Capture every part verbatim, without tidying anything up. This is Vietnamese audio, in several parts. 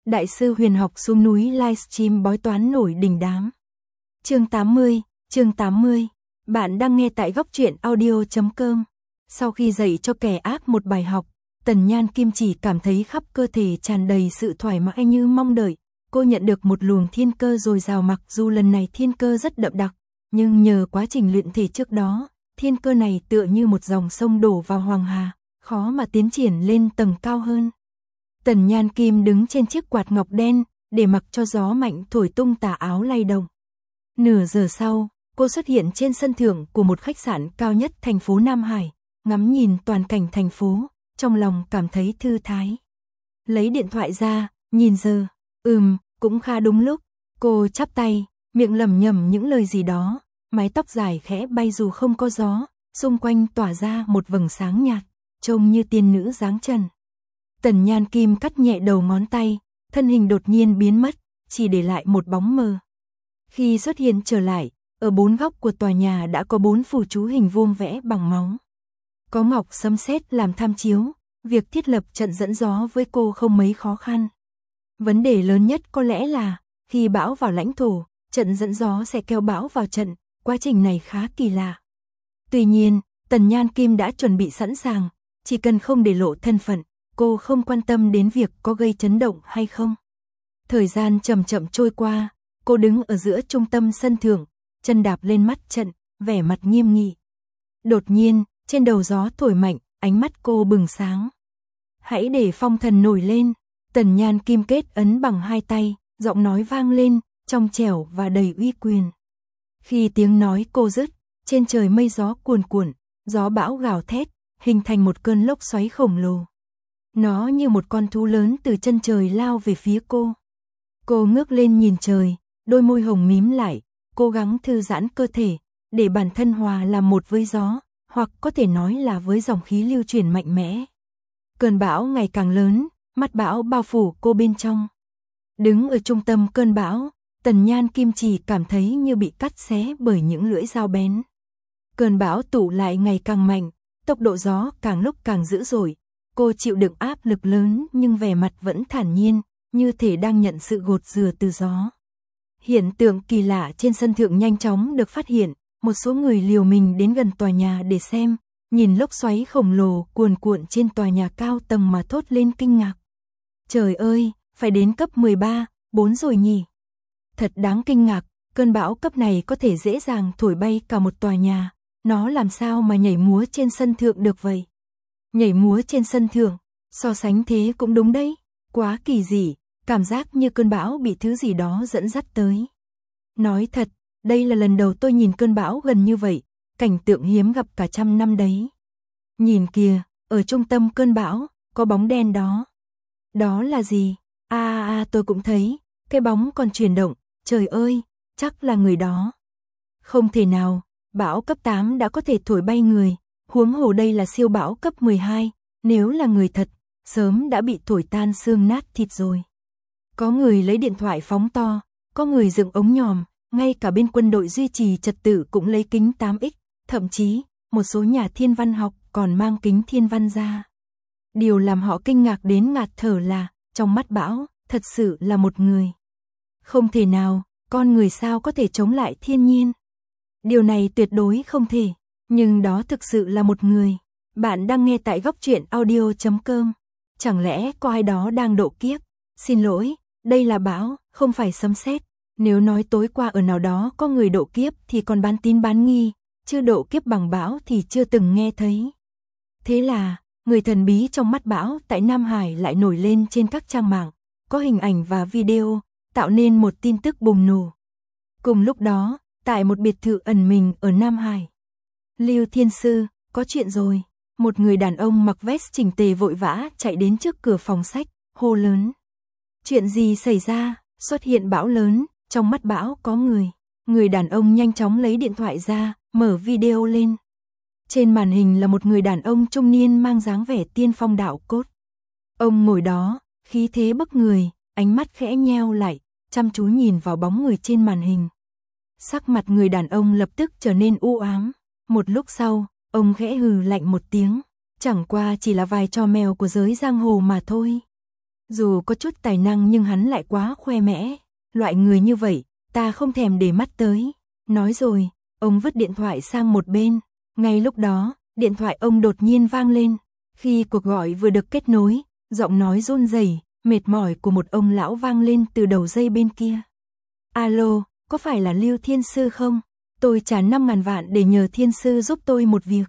Đại sư huyền học xuống núi livestream bói toán nổi đình đám. Chương tám mươi, chương tám mươi. Bạn đang nghe tại góc truyện audio chấm com. Sau khi dạy cho kẻ ác một bài học, Tần Nhan Kim chỉ cảm thấy khắp cơ thể tràn đầy sự thoải mái như mong đợi. Cô nhận được một luồng thiên cơ dồi dào, mặc dù lần này thiên cơ rất đậm đặc, nhưng nhờ quá trình luyện thể trước đó, thiên cơ này tựa như một dòng sông đổ vào hoàng hà, khó mà tiến triển lên tầng cao hơn. Tần Nhan Kim đứng trên chiếc quạt ngọc đen, để mặc cho gió mạnh thổi tung tà áo lay động. Nửa giờ sau, cô xuất hiện trên sân thượng của một khách sạn cao nhất thành phố Nam Hải, ngắm nhìn toàn cảnh thành phố, trong lòng cảm thấy thư thái. Lấy điện thoại ra, nhìn giờ, ừm, cũng khá đúng lúc, cô chắp tay, miệng lẩm nhẩm những lời gì đó, mái tóc dài khẽ bay dù không có gió, xung quanh tỏa ra một vầng sáng nhạt, trông như tiên nữ dáng trần. Tần Nhan Kim cắt nhẹ đầu ngón tay, thân hình đột nhiên biến mất, chỉ để lại một bóng mờ. Khi xuất hiện trở lại, ở bốn góc của tòa nhà đã có bốn phù chú hình vuông vẽ bằng máu. Có ngọc sấm sét làm tham chiếu, việc thiết lập trận dẫn gió với cô không mấy khó khăn. Vấn đề lớn nhất có lẽ là, khi bão vào lãnh thổ, trận dẫn gió sẽ kéo bão vào trận, quá trình này khá kỳ lạ. Tuy nhiên, Tần Nhan Kim đã chuẩn bị sẵn sàng, chỉ cần không để lộ thân phận, cô không quan tâm đến việc có gây chấn động hay không. Thời gian chậm chậm trôi qua, cô đứng ở giữa trung tâm sân thượng, chân đạp lên mắt trận, vẻ mặt nghiêm nghị. Đột nhiên, trên đầu gió thổi mạnh, ánh mắt cô bừng sáng. Hãy để phong thần nổi lên. Tần Nhan Kim kết ấn bằng hai tay, giọng nói vang lên, trong trẻo và đầy uy quyền. Khi tiếng nói cô dứt, trên trời mây gió cuồn cuộn, gió bão gào thét, hình thành một cơn lốc xoáy khổng lồ. Nó như một con thú lớn từ chân trời lao về phía cô. Cô ngước lên nhìn trời, đôi môi hồng mím lại, cố gắng thư giãn cơ thể, để bản thân hòa làm một với gió, hoặc có thể nói là với dòng khí lưu chuyển mạnh mẽ. Cơn bão ngày càng lớn, mắt bão bao phủ cô bên trong. Đứng ở trung tâm cơn bão, Tần Nhan Kim chỉ cảm thấy như bị cắt xé bởi những lưỡi dao bén. Cơn bão tụ lại ngày càng mạnh, tốc độ gió càng lúc càng dữ dội. Cô chịu đựng áp lực lớn nhưng vẻ mặt vẫn thản nhiên, như thể đang nhận sự gột rửa từ gió. Hiện tượng kỳ lạ trên sân thượng nhanh chóng được phát hiện, một số người liều mình đến gần tòa nhà để xem, nhìn lốc xoáy khổng lồ cuồn cuộn trên tòa nhà cao tầng mà thốt lên kinh ngạc. Trời ơi, phải đến cấp mười ba, bốn rồi nhỉ? Thật đáng kinh ngạc, cơn bão cấp này có thể dễ dàng thổi bay cả một tòa nhà, nó làm sao mà nhảy múa trên sân thượng được vậy? Nhảy múa trên sân thượng, so sánh thế cũng đúng đấy, quá kỳ dị, cảm giác như cơn bão bị thứ gì đó dẫn dắt tới. Nói thật, đây là lần đầu tôi nhìn cơn bão gần như vậy, cảnh tượng hiếm gặp cả trăm năm đấy. Nhìn kìa, ở trung tâm cơn bão, có bóng đen đó. Đó là gì? À, à, à tôi cũng thấy, cái bóng còn chuyển động, trời ơi, chắc là người đó. Không thể nào, bão cấp tám đã có thể thổi bay người. Huống hồ đây là siêu bão cấp mười hai, nếu là người thật, sớm đã bị thổi tan xương nát thịt rồi. Có người lấy điện thoại phóng to, có người dựng ống nhòm, ngay cả bên quân đội duy trì trật tự cũng lấy kính tám x, thậm chí, một số nhà thiên văn học còn mang kính thiên văn ra. Điều làm họ kinh ngạc đến ngạt thở là, trong mắt bão, thật sự là một người. Không thể nào, con người sao có thể chống lại thiên nhiên? Điều này tuyệt đối không thể. Nhưng đó thực sự là một người. Bạn đang nghe tại góc truyện audio chấm com. Chẳng lẽ có ai đó đang độ kiếp? Xin lỗi, đây là bão, không phải sấm sét. Nếu nói tối qua ở nào đó có người độ kiếp thì còn bán tín bán nghi, chưa độ kiếp bằng bão thì chưa từng nghe thấy. Thế là, người thần bí trong mắt bão tại Nam Hải lại nổi lên trên các trang mạng, có hình ảnh và video, tạo nên một tin tức bùng nổ. Cùng lúc đó, tại một biệt thự ẩn mình ở Nam Hải, Lưu Thiên Sư, có chuyện rồi. Một người đàn ông mặc vest chỉnh tề vội vã chạy đến trước cửa phòng sách, hô lớn. Chuyện gì xảy ra? Xuất hiện bão lớn, trong mắt bão có người. Người đàn ông nhanh chóng lấy điện thoại ra, mở video lên. Trên màn hình là một người đàn ông trung niên mang dáng vẻ tiên phong đạo cốt. Ông ngồi đó, khí thế bức người, ánh mắt khẽ nheo lại, chăm chú nhìn vào bóng người trên màn hình. Sắc mặt người đàn ông lập tức trở nên u ám. Một lúc sau, ông khẽ hừ lạnh một tiếng, chẳng qua chỉ là vài trò mèo của giới giang hồ mà thôi. Dù có chút tài năng nhưng hắn lại quá khoe mẽ. Loại người như vậy, ta không thèm để mắt tới. Nói rồi, ông vứt điện thoại sang một bên. Ngay lúc đó, điện thoại ông đột nhiên vang lên. Khi cuộc gọi vừa được kết nối, giọng nói run rẩy, mệt mỏi của một ông lão vang lên từ đầu dây bên kia. Alo, có phải là Lưu Thiên Sư không? Tôi trả năm ngàn vạn để nhờ Thiên Sư giúp tôi một việc.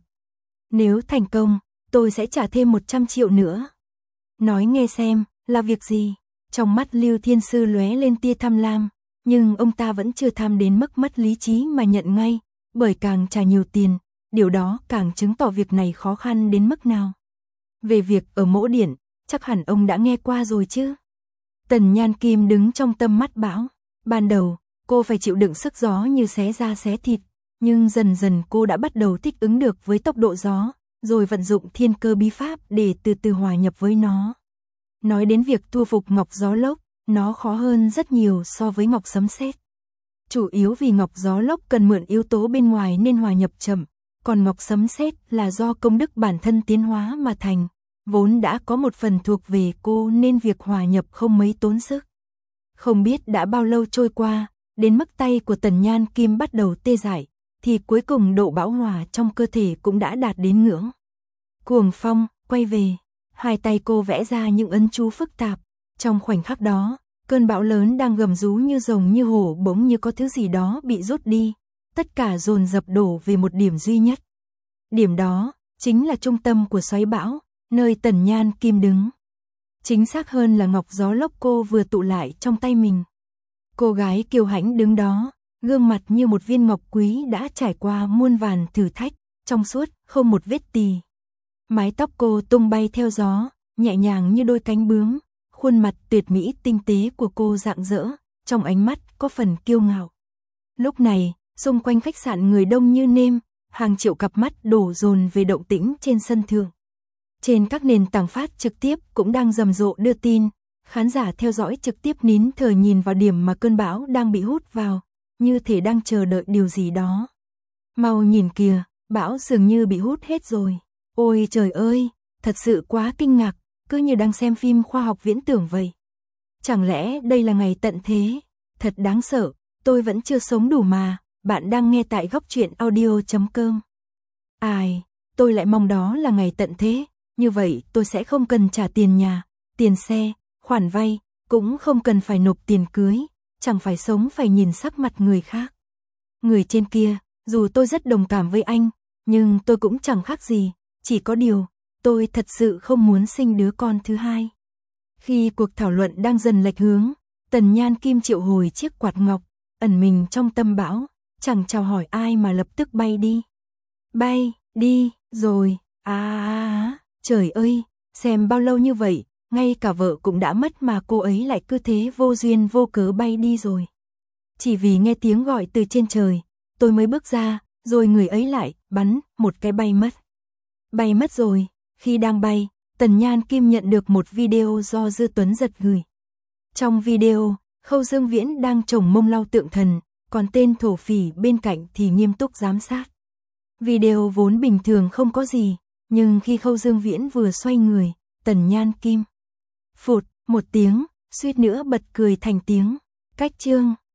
Nếu thành công, tôi sẽ trả thêm một trăm triệu nữa. Nói nghe xem, là việc gì? Trong mắt Lưu Thiên Sư lóe lên tia tham lam, nhưng ông ta vẫn chưa tham đến mức mất lý trí mà nhận ngay, bởi càng trả nhiều tiền, điều đó càng chứng tỏ việc này khó khăn đến mức nào. Về việc ở Mỗ Điện, chắc hẳn ông đã nghe qua rồi chứ. Tần Nhan Kim đứng trong tâm mắt bão. Ban đầu, cô phải chịu đựng sức gió như xé da xé thịt, nhưng dần dần cô đã bắt đầu thích ứng được với tốc độ gió, rồi vận dụng thiên cơ bí pháp để từ từ hòa nhập với nó. Nói đến việc thu phục ngọc gió lốc, nó khó hơn rất nhiều so với ngọc sấm sét. Chủ yếu vì ngọc gió lốc cần mượn yếu tố bên ngoài nên hòa nhập chậm, còn ngọc sấm sét là do công đức bản thân tiến hóa mà thành, vốn đã có một phần thuộc về cô nên việc hòa nhập không mấy tốn sức. Không biết đã bao lâu trôi qua, đến mức tay của Tần Nhan Kim bắt đầu tê dại, thì cuối cùng độ bão hòa trong cơ thể cũng đã đạt đến ngưỡng. Cuồng phong, quay về, hai tay cô vẽ ra những ấn chú phức tạp. Trong khoảnh khắc đó, cơn bão lớn đang gầm rú như rồng như hổ bỗng như có thứ gì đó bị rút đi, tất cả dồn dập đổ về một điểm duy nhất. Điểm đó, chính là trung tâm của xoáy bão, nơi Tần Nhan Kim đứng. Chính xác hơn là ngọc gió lốc cô vừa tụ lại trong tay mình. Cô gái kiêu hãnh đứng đó, gương mặt như một viên ngọc quý đã trải qua muôn vàn thử thách, trong suốt, không một vết tì. Mái tóc cô tung bay theo gió, nhẹ nhàng như đôi cánh bướm, khuôn mặt tuyệt mỹ tinh tế của cô rạng rỡ, trong ánh mắt có phần kiêu ngạo. Lúc này, xung quanh khách sạn người đông như nêm, hàng triệu cặp mắt đổ dồn về động tĩnh trên sân thượng. Trên các nền tảng phát trực tiếp cũng đang rầm rộ đưa tin, khán giả theo dõi trực tiếp nín thở nhìn vào điểm mà cơn bão đang bị hút vào, như thể đang chờ đợi điều gì đó. Mau nhìn kìa, bão dường như bị hút hết rồi. Ôi trời ơi, thật sự quá kinh ngạc, cứ như đang xem phim khoa học viễn tưởng vậy. Chẳng lẽ đây là ngày tận thế? Thật đáng sợ, tôi vẫn chưa sống đủ mà. Bạn đang nghe tại góc truyện audio chấm com. Ai, tôi lại mong đó là ngày tận thế, như vậy tôi sẽ không cần trả tiền nhà, tiền xe, khoản vay, cũng không cần phải nộp tiền cưới, chẳng phải sống phải nhìn sắc mặt người khác. Người trên kia, dù tôi rất đồng cảm với anh, nhưng tôi cũng chẳng khác gì, chỉ có điều, tôi thật sự không muốn sinh đứa con thứ hai. Khi cuộc thảo luận đang dần lệch hướng, Tần Nhan Kim triệu hồi chiếc quạt ngọc, ẩn mình trong tâm bão, chẳng chào hỏi ai mà lập tức bay đi. Bay, đi, rồi, à, à, à, trời ơi, xem bao lâu như vậy, ngay cả vợ cũng đã mất mà cô ấy lại cứ thế vô duyên vô cớ bay đi rồi. Chỉ vì nghe tiếng gọi từ trên trời, tôi mới bước ra, rồi người ấy lại, bắn, một cái bay mất. Bay mất rồi, khi đang bay, Tần Nhan Kim nhận được một video do Dư Tuấn Giật gửi. Trong video, Khâu Dương Viễn đang trồng mông lau tượng thần, còn tên thổ phỉ bên cạnh thì nghiêm túc giám sát. Video vốn bình thường không có gì, nhưng khi Khâu Dương Viễn vừa xoay người, Tần Nhan Kim phụt, một tiếng, suýt nữa bật cười thành tiếng. Cách chương